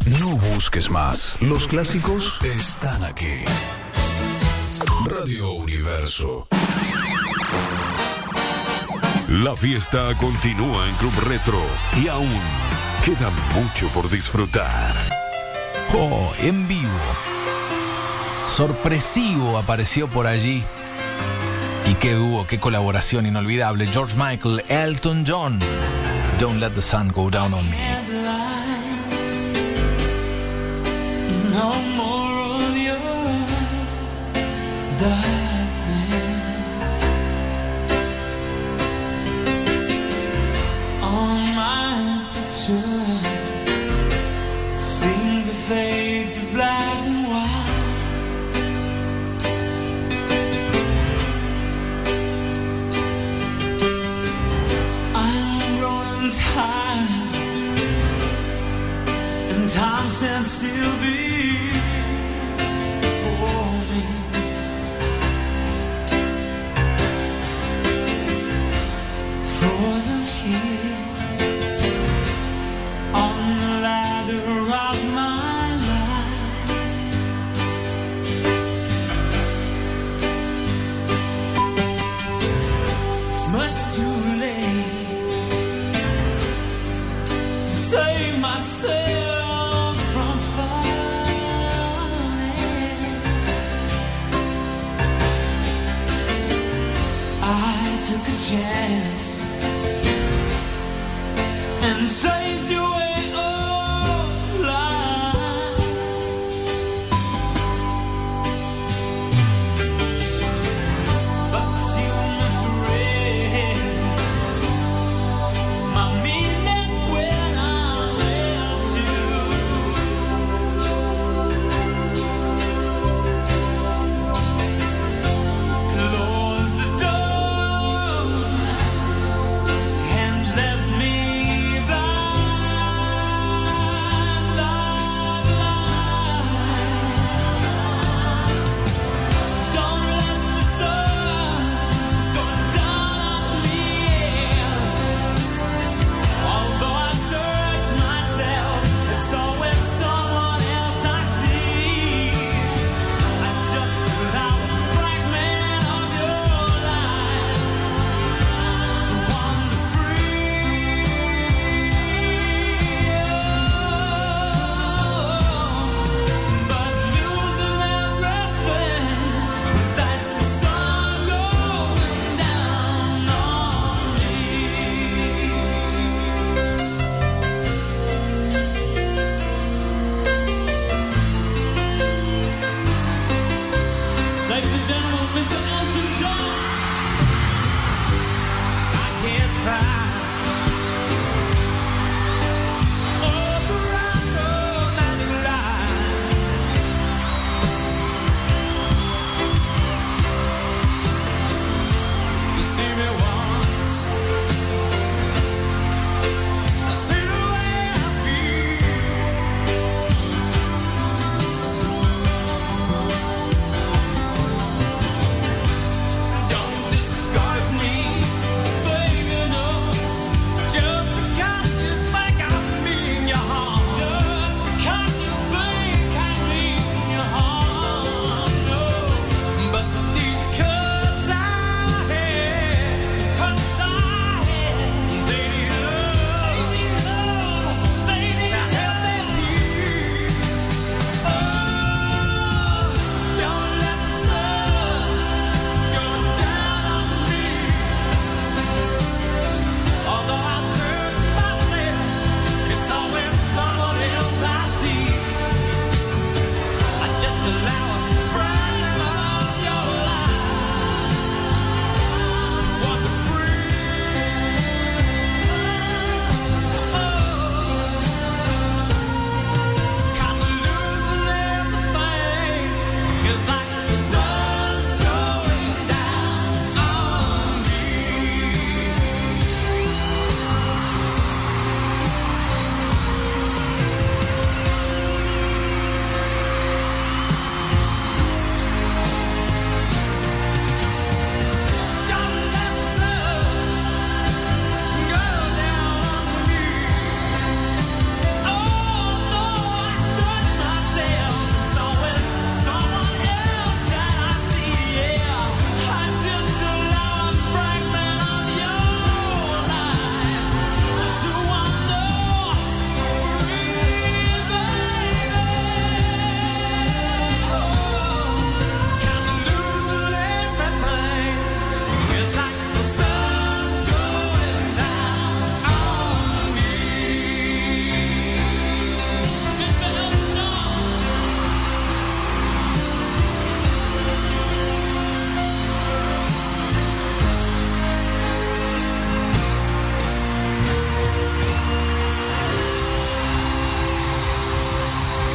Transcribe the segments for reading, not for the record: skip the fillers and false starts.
No busques más. Los clásicos están aquí. Radio Universo. La fiesta continúa en Club Retro y aún queda mucho por disfrutar. Oh, en vivo. Sorpresivo apareció por allí. Y qué dúo, qué colaboración inolvidable. George Michael, Elton John. Don't let the sun go down on me. No more of your darkness on my picture seem to fade to black and white. I'm growing tired and time stands still before me. Frozen here on the ladder of my life. It's much too late to save myself from falling. I took a chance and chased you away. Oh, life. But you misread my meaning when I left you. Close the door and left me blind.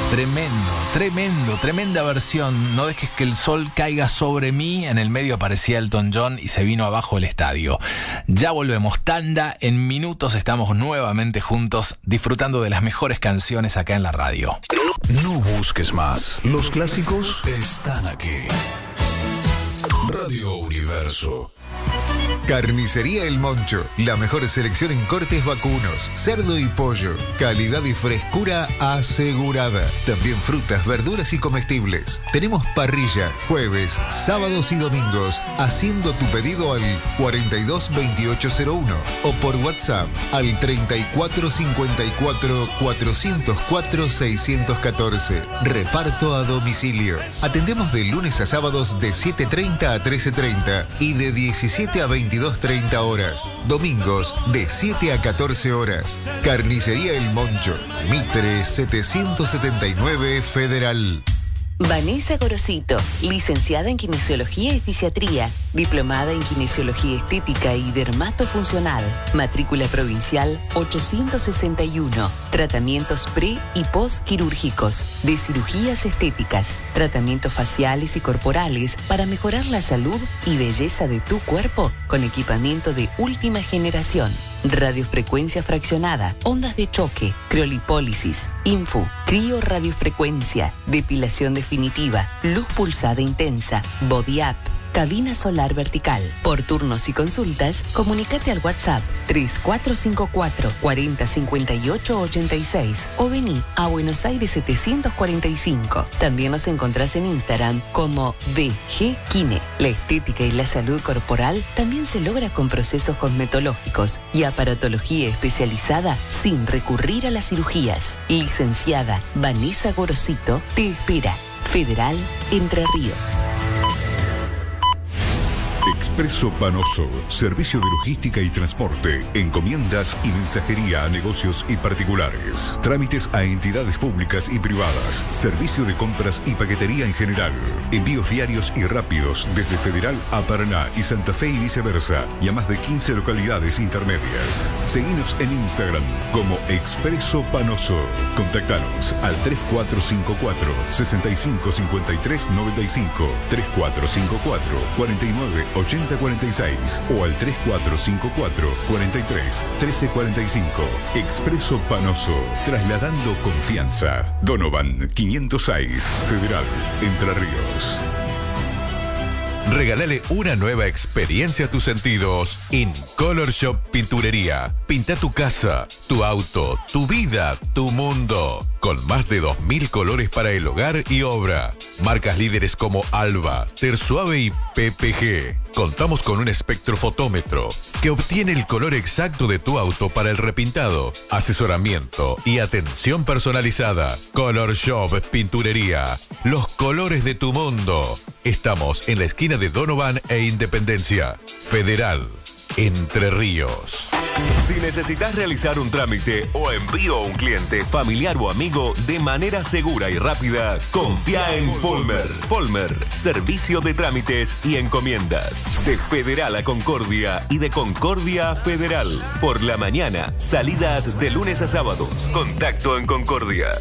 Tremenda versión. No dejes que el sol caiga sobre mí. En el medio aparecía Elton John y se vino abajo el estadio. Ya volvemos, tanda. En minutos estamos nuevamente juntos disfrutando de las mejores canciones acá en la radio. No busques más. Los clásicos están aquí. Radio Universo. Carnicería El Moncho, la mejor selección en cortes vacunos, cerdo y pollo, calidad y frescura asegurada. También frutas, verduras y comestibles. Tenemos parrilla, jueves, sábados y domingos, haciendo tu pedido al 422801 o por WhatsApp al 3454 404 614. Reparto a domicilio. Atendemos de lunes a sábados de 7:30 a 13:30 y de 17 a 22:30 horas. Domingos de 7 a 14 horas. Carnicería El Moncho, Mitre 779 Federal. Vanessa Gorosito, licenciada en Kinesiología y Fisiatría, diplomada en Kinesiología Estética y Dermatofuncional, matrícula provincial 861, tratamientos pre- y post-quirúrgicos, de cirugías estéticas, tratamientos faciales y corporales para mejorar la salud y belleza de tu cuerpo con equipamiento de última generación. Radiofrecuencia fraccionada, ondas de choque, criolipólisis, info, crioradiofrecuencia, depilación definitiva, luz pulsada intensa, body up, cabina solar vertical. Por turnos y consultas, comunícate al WhatsApp 3454 40 58 86 o vení a Buenos Aires 745. También nos encontrás en Instagram como DG Kine. La estética y la salud corporal también se logra con procesos cosmetológicos y aparatología especializada sin recurrir a las cirugías. Licenciada Vanessa Gorosito te espera. Federal Entre Ríos. Expreso Panoso, servicio de logística y transporte, encomiendas y mensajería a negocios y particulares, trámites a entidades públicas y privadas, servicio de compras y paquetería en general, envíos diarios y rápidos desde Federal a Paraná y Santa Fe y viceversa, y a más de 15 localidades intermedias. Seguinos en Instagram como Expreso Panoso. Contactanos al 3454 6553 95, 3454 49 8046 o al 3454 43 1345. Expreso Panoso, trasladando confianza. Donovan 506, Federal, Entre Ríos. Regálale una nueva experiencia a tus sentidos en Color Shop Pinturería. Pinta tu casa, tu auto, tu vida, tu mundo. Con más de 2000 colores para el hogar y obra. Marcas líderes como Alba, Tersuave y PPG. Contamos con un espectrofotómetro que obtiene el color exacto de tu auto para el repintado, asesoramiento y atención personalizada. Color Shop Pinturería. Los colores de tu mundo. Estamos en la esquina de Donovan e Independencia. Federal, Entre Ríos. Si necesitas realizar un trámite o envío a un cliente, familiar o amigo de manera segura y rápida, confía en Polmer. Polmer, servicio de trámites y encomiendas. De Federal a Concordia y de Concordia a Federal. Por la mañana, salidas de lunes a sábados. Contacto en Concordia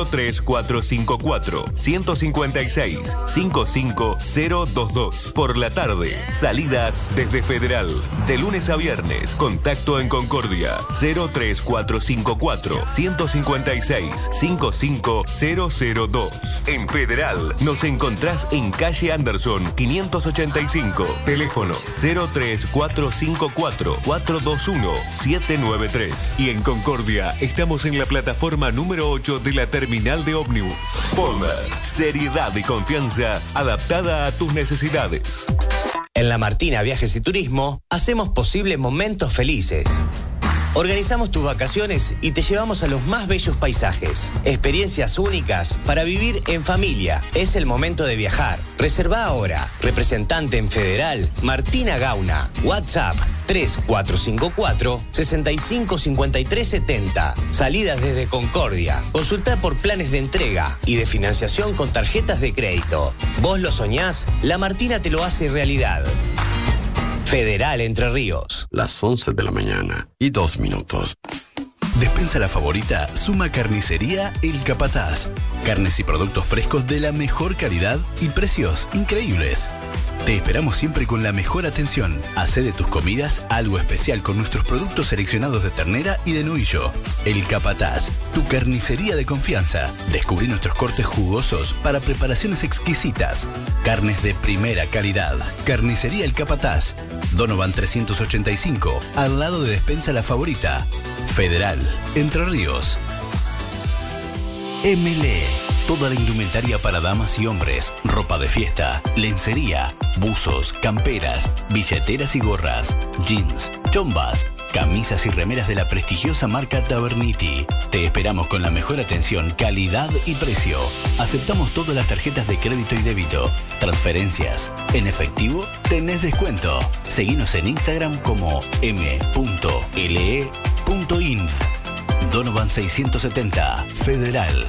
03454 156 55022. Por la tarde, salidas desde Federal. De lunes a viernes, contacto en Concordia 03454 156 55002. En Federal nos encontrás en calle Anderson 585. Teléfono 03454 421 793. Y en Concordia estamos en la plataforma número 8 de la terminal de ómnibus. Polmer, seriedad y confianza adaptada a tus necesidades. En La Martina Viajes y Turismo hacemos posible momentos felices. Organizamos tus vacaciones y te llevamos a los más bellos paisajes. Experiencias únicas para vivir en familia. Es el momento de viajar. Reserva ahora. Representante en Federal, Martina Gauna. WhatsApp 3454 655370. Salidas desde Concordia. Consulta por planes de entrega y de financiación con tarjetas de crédito. Vos lo soñás, La Martina te lo hace realidad. Federal Entre Ríos. Las 11 de la mañana y 2 minutos. Despensa La Favorita suma Carnicería El Capataz. Carnes y productos frescos de la mejor calidad y precios increíbles. Te esperamos siempre con la mejor atención. Hacé de tus comidas algo especial con nuestros productos seleccionados de ternera y de novillo. El Capataz, tu carnicería de confianza. Descubrí nuestros cortes jugosos para preparaciones exquisitas. Carnes de primera calidad. Carnicería El Capataz. Donovan 385, al lado de Despensa La Favorita. Federal, Entre Ríos. MLE. Toda la indumentaria para damas y hombres, ropa de fiesta, lencería, buzos, camperas, billeteras y gorras, jeans, chombas, camisas y remeras de la prestigiosa marca Taverniti. Te esperamos con la mejor atención, calidad y precio. Aceptamos todas las tarjetas de crédito y débito, transferencias. En efectivo, tenés descuento. Seguinos en Instagram como m.le.inf. Donovan 670, Federal.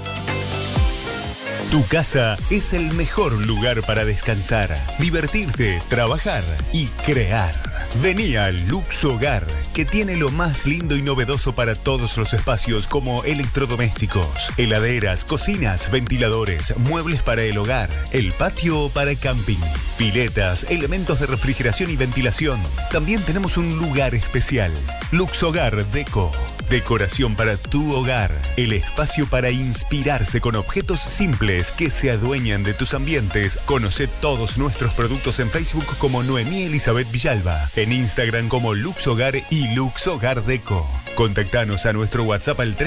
Tu casa es el mejor lugar para descansar, divertirte, trabajar y crear. Vení a Lux Hogar, que tiene lo más lindo y novedoso para todos los espacios, como electrodomésticos, heladeras, cocinas, ventiladores, muebles para el hogar, el patio para camping, piletas, elementos de refrigeración y ventilación. También tenemos un lugar especial, Lux Hogar Deco. Decoración para tu hogar, el espacio para inspirarse con objetos simples que se adueñan de tus ambientes. Conoce todos nuestros productos en Facebook como Noemí Elizabeth Villalba, en Instagram como Lux Hogar y Lux Hogar Deco. Contactanos a nuestro WhatsApp al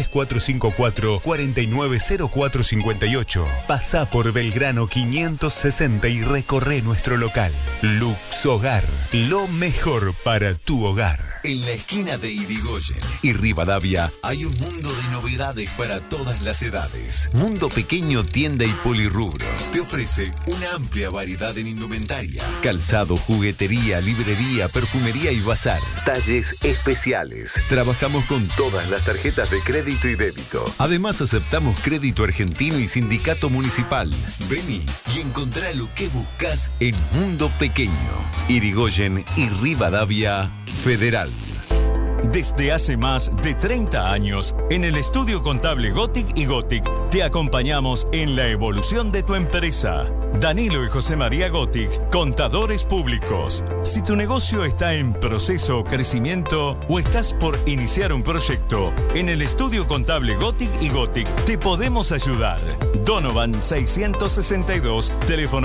3454-490458. Pasá por Belgrano 560 y recorre nuestro local. Lux Hogar, lo mejor para tu hogar. En la esquina de Irigoyen y Rivadavia hay un mundo de novedades para todas las edades. Mundo Pequeño Tienda y Polirrubro te ofrece una amplia variedad en indumentaria, calzado, juguetería, librería, perfumería y bazar. Talles especiales. Trabajamos con todas las tarjetas de crédito y débito. Además aceptamos crédito argentino y sindicato municipal. Vení y encontrá lo que buscas en Mundo Pequeño. Irigoyen y Rivadavia, Federal. Desde hace más de 30 años, en el estudio contable Gotic y Gotic, te acompañamos en la evolución de tu empresa. Danilo y José María Gotic, contadores públicos. Si tu negocio está en proceso o crecimiento o estás por iniciar un proyecto, en el estudio contable Gotic y Gotic te podemos ayudar. Donovan 662, teléfono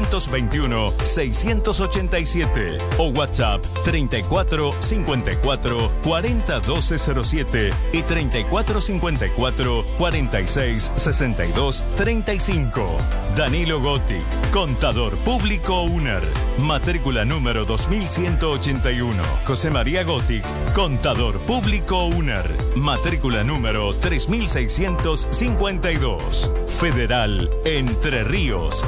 421-687 o WhatsApp 34 54 40 1207 y 34 54 46 62 35. Danilo Gotic, contador público UNER, matrícula número 2181. José María Gotic, contador público UNER, matrícula número 3652. Federal, Entre Ríos.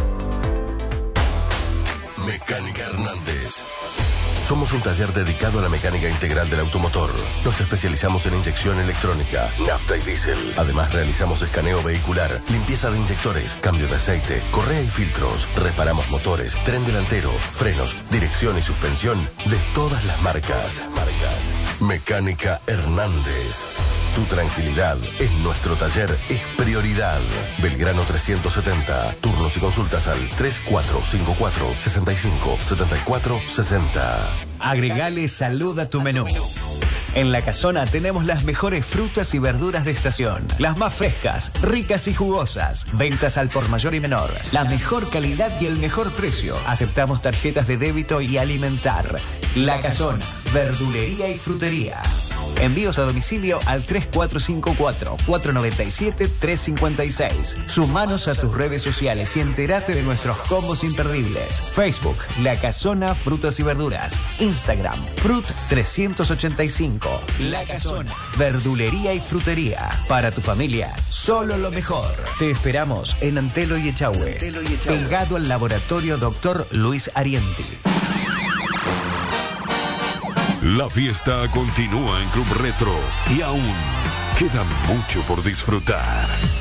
Mecánica Hernández. Somos un taller dedicado a la mecánica integral del automotor. Nos especializamos en inyección electrónica, nafta y diésel. Además realizamos escaneo vehicular, limpieza de inyectores, cambio de aceite, correa y filtros. Reparamos motores, tren delantero, frenos, dirección y suspensión de todas las marcas. Mecánica Hernández. Tu tranquilidad en nuestro taller es prioridad. Belgrano 370. Turnos y consultas al 3454 65 74 60. Agregale salud a tu menú. En La Casona tenemos las mejores frutas y verduras de estación. Las más frescas, ricas y jugosas. Ventas al por mayor y menor. La mejor calidad y el mejor precio. Aceptamos tarjetas de débito y alimentar. La Casona, verdulería y frutería. Envíos a domicilio al 3454-497-356. Sumanos a tus redes sociales y entérate de nuestros combos imperdibles. Facebook, La Casona Frutas y Verduras. Instagram, Frut385. La Casona, verdulería y frutería. Para tu familia, solo lo mejor. Te esperamos en Antelo y Echagüe. Pegado al laboratorio Dr. Luis Arienti. La fiesta continúa en Club Retro y aún queda mucho por disfrutar.